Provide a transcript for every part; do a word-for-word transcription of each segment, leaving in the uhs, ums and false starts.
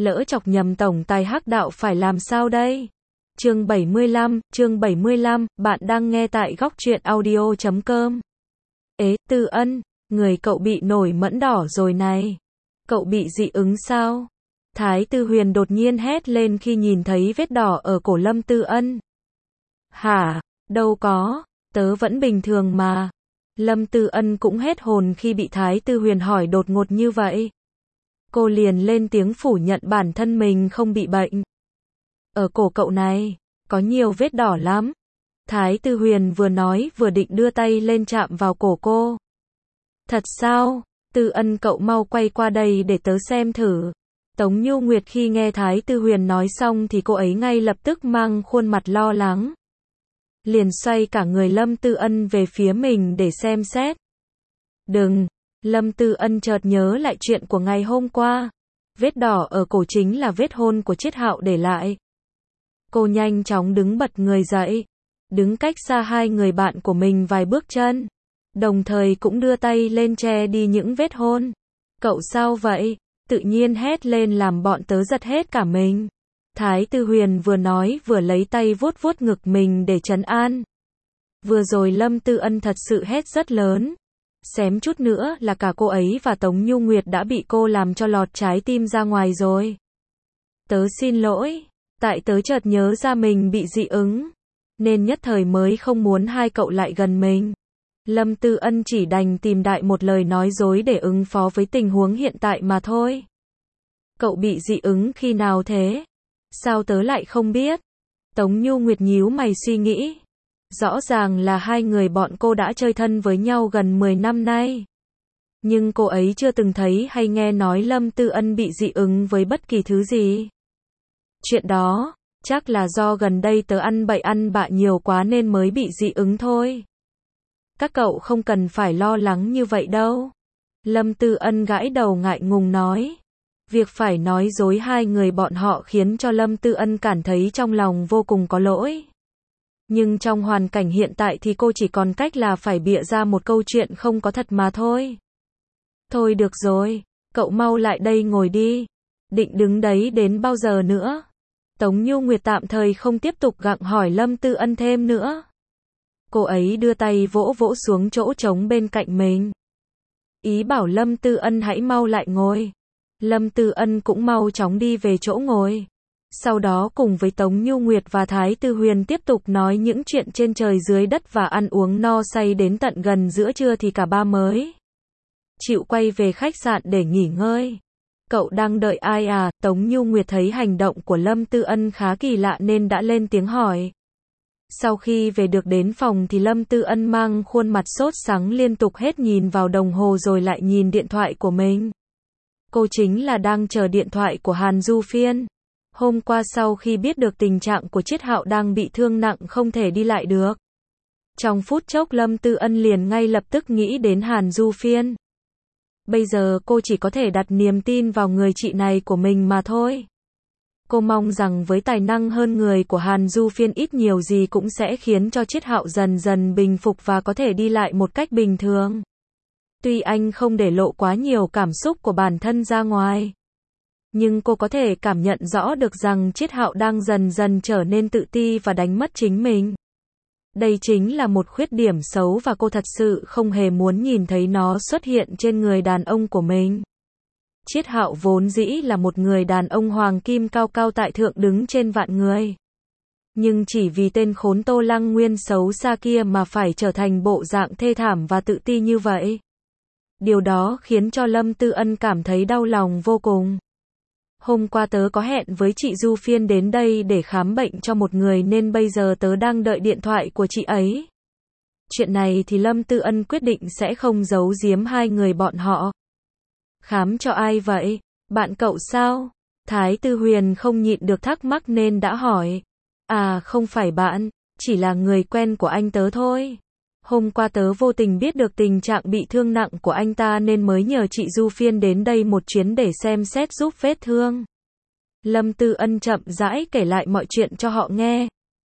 lỡ chọc nhầm tổng tài Hắc đạo phải làm sao đây? Chương bảy mươi lăm, chương bảy mươi lăm, bạn đang nghe tại góc truyện audio chấm com. Ế, Tư Ân, người cậu bị nổi mẫn đỏ rồi này. Cậu bị dị ứng sao? Thái Tư Huyền đột nhiên hét lên khi nhìn thấy vết đỏ ở cổ Lâm Tư Ân. Hả? Đâu có, tớ vẫn bình thường mà. Lâm Tư Ân cũng hết hồn khi bị Thái Tư Huyền hỏi đột ngột như vậy. Cô liền lên tiếng phủ nhận bản thân mình không bị bệnh. Ở cổ cậu này, có nhiều vết đỏ lắm. Thái Tư Huyền vừa nói vừa định đưa tay lên chạm vào cổ cô. Thật sao? Tư Ân cậu mau quay qua đây để tớ xem thử. Tống Nhu Nguyệt khi nghe Thái Tư Huyền nói xong thì cô ấy ngay lập tức mang khuôn mặt lo lắng. Liền xoay cả người Lâm Tư Ân về phía mình để xem xét. Đừng! Lâm Tư Ân chợt nhớ lại chuyện của ngày hôm qua. Vết đỏ ở cổ chính là vết hôn của Chiết Hạo để lại. Cô nhanh chóng đứng bật người dậy, đứng cách xa hai người bạn của mình vài bước chân, đồng thời cũng đưa tay lên che đi những vết hôn. Cậu sao vậy? Tự nhiên hét lên làm bọn tớ giật hết cả mình. Thái Tư Huyền vừa nói vừa lấy tay vuốt vuốt ngực mình để trấn an. Vừa rồi Lâm Tư Ân thật sự hét rất lớn. Xém chút nữa là cả cô ấy và Tống Nhu Nguyệt đã bị cô làm cho lọt trái tim ra ngoài rồi. Tớ xin lỗi, tại tớ chợt nhớ ra mình bị dị ứng, nên nhất thời mới không muốn hai cậu lại gần mình. Lâm Tư Ân chỉ đành tìm đại một lời nói dối để ứng phó với tình huống hiện tại mà thôi. Cậu bị dị ứng khi nào thế? Sao tớ lại không biết? Tống Nhu Nguyệt nhíu mày suy nghĩ. Rõ ràng là hai người bọn cô đã chơi thân với nhau gần mười năm nay. Nhưng cô ấy chưa từng thấy hay nghe nói Lâm Tư Ân bị dị ứng với bất kỳ thứ gì. Chuyện đó, chắc là do gần đây tớ ăn bậy ăn bạ nhiều quá nên mới bị dị ứng thôi. Các cậu không cần phải lo lắng như vậy đâu. Lâm Tư Ân gãi đầu ngại ngùng nói. Việc phải nói dối hai người bọn họ khiến cho Lâm Tư Ân cảm thấy trong lòng vô cùng có lỗi. Nhưng trong hoàn cảnh hiện tại thì cô chỉ còn cách là phải bịa ra một câu chuyện không có thật mà thôi. Thôi được rồi, cậu mau lại đây ngồi đi. Định đứng đấy đến bao giờ nữa? Tống Nhu Nguyệt tạm thời không tiếp tục gặng hỏi Lâm Tư Ân thêm nữa. Cô ấy đưa tay vỗ vỗ xuống chỗ trống bên cạnh mình. Ý bảo Lâm Tư Ân hãy mau lại ngồi. Lâm Tư Ân cũng mau chóng đi về chỗ ngồi. Sau đó cùng với Tống Nhu Nguyệt và Thái Tư Huyền tiếp tục nói những chuyện trên trời dưới đất và ăn uống no say đến tận gần giữa trưa thì cả ba mới chịu quay về khách sạn để nghỉ ngơi. Cậu đang đợi ai à? Tống Nhu Nguyệt thấy hành động của Lâm Tư Ân khá kỳ lạ nên đã lên tiếng hỏi. Sau khi về được đến phòng thì Lâm Tư Ân mang khuôn mặt sốt sắng liên tục hết nhìn vào đồng hồ rồi lại nhìn điện thoại của mình. Cô chính là đang chờ điện thoại của Hàn Du Phiên. Hôm qua sau khi biết được tình trạng của Chiết Hạo đang bị thương nặng không thể đi lại được. Trong phút chốc Lâm Tư Ân liền ngay lập tức nghĩ đến Hàn Du Phiên. Bây giờ cô chỉ có thể đặt niềm tin vào người chị này của mình mà thôi. Cô mong rằng với tài năng hơn người của Hàn Du Phiên ít nhiều gì cũng sẽ khiến cho Chiết Hạo dần dần bình phục và có thể đi lại một cách bình thường. Tuy anh không để lộ quá nhiều cảm xúc của bản thân ra ngoài, nhưng cô có thể cảm nhận rõ được rằng Chiết Hạo đang dần dần trở nên tự ti và đánh mất chính mình. Đây chính là một khuyết điểm xấu và cô thật sự không hề muốn nhìn thấy nó xuất hiện trên người đàn ông của mình. Chiết Hạo vốn dĩ là một người đàn ông hoàng kim cao cao tại thượng đứng trên vạn người. Nhưng chỉ vì tên khốn Tô Lăng Nguyên xấu xa kia mà phải trở thành bộ dạng thê thảm và tự ti như vậy. Điều đó khiến cho Lâm Tư Ân cảm thấy đau lòng vô cùng. Hôm qua tớ có hẹn với chị Du Phiên đến đây để khám bệnh cho một người nên bây giờ tớ đang đợi điện thoại của chị ấy. Chuyện này thì Lâm Tư Ân quyết định sẽ không giấu giếm hai người bọn họ. Khám cho ai vậy? Bạn cậu sao? Thái Tư Huyền không nhịn được thắc mắc nên đã hỏi. À không phải bạn, chỉ là người quen của anh tớ thôi. Hôm qua tớ vô tình biết được tình trạng bị thương nặng của anh ta nên mới nhờ chị Du Phiên đến đây một chuyến để xem xét giúp vết thương. Lâm Tư Ân chậm rãi kể lại mọi chuyện cho họ nghe.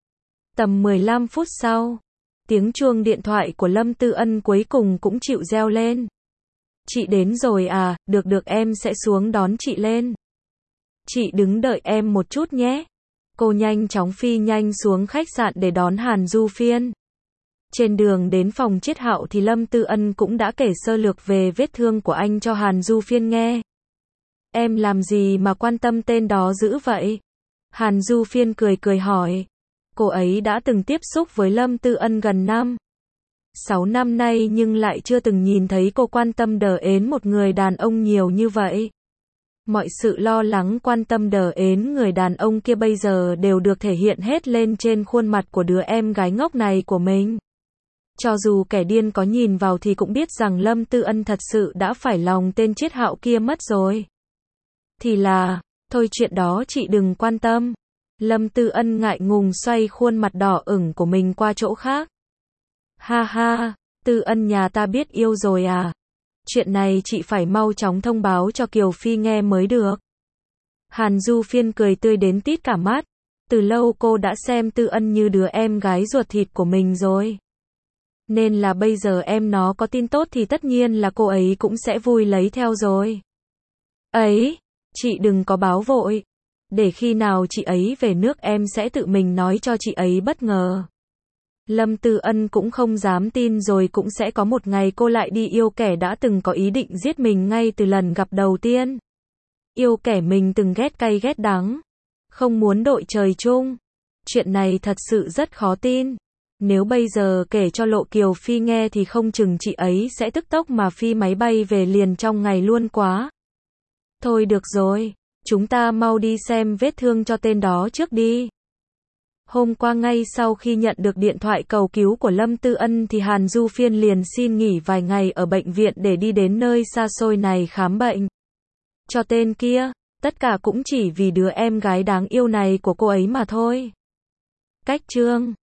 Tầm mười lăm phút sau, tiếng chuông điện thoại của Lâm Tư Ân cuối cùng cũng chịu reo lên. Chị đến rồi à, được được em sẽ xuống đón chị lên. Chị đứng đợi em một chút nhé. Cô nhanh chóng phi nhanh xuống khách sạn để đón Hàn Du Phiên. Trên đường đến phòng Triết Hạo thì Lâm Tư Ân cũng đã kể sơ lược về vết thương của anh cho Hàn Du Phiên nghe. Em làm gì mà quan tâm tên đó dữ vậy? Hàn Du Phiên cười cười hỏi. Cô ấy đã từng tiếp xúc với Lâm Tư Ân gần năm, sáu năm nay nhưng lại chưa từng nhìn thấy cô quan tâm đờ ến một người đàn ông nhiều như vậy. Mọi sự lo lắng quan tâm đờ ến người đàn ông kia bây giờ đều được thể hiện hết lên trên khuôn mặt của đứa em gái ngốc này của mình. Cho dù kẻ điên có nhìn vào thì cũng biết rằng Lâm Tư Ân thật sự đã phải lòng tên Triết Hạo kia mất rồi. Thì là, thôi chuyện đó chị đừng quan tâm. Lâm Tư Ân ngại ngùng xoay khuôn mặt đỏ ửng của mình qua chỗ khác. Ha ha, Tư Ân nhà ta biết yêu rồi à? Chuyện này chị phải mau chóng thông báo cho Kiều Phi nghe mới được. Hàn Du Phiên cười tươi đến tít cả mắt. Từ lâu cô đã xem Tư Ân như đứa em gái ruột thịt của mình rồi. Nên là bây giờ em nó có tin tốt thì tất nhiên là cô ấy cũng sẽ vui lấy theo rồi. Ấy, chị đừng có báo vội. Để khi nào chị ấy về nước em sẽ tự mình nói cho chị ấy bất ngờ. Lâm Tư Ân cũng không dám tin rồi cũng sẽ có một ngày cô lại đi yêu kẻ đã từng có ý định giết mình ngay từ lần gặp đầu tiên. Yêu kẻ mình từng ghét cay ghét đắng. Không muốn đội trời chung. Chuyện này thật sự rất khó tin. Nếu bây giờ kể cho Lộ Kiều Phi nghe thì không chừng chị ấy sẽ tức tốc mà phi máy bay về liền trong ngày luôn quá. Thôi được rồi, chúng ta mau đi xem vết thương cho tên đó trước đi. Hôm qua ngay sau khi nhận được điện thoại cầu cứu của Lâm Tư Ân thì Hàn Du Phiên liền xin nghỉ vài ngày ở bệnh viện để đi đến nơi xa xôi này khám bệnh. Cho tên kia, tất cả cũng chỉ vì đứa em gái đáng yêu này của cô ấy mà thôi. Cách chương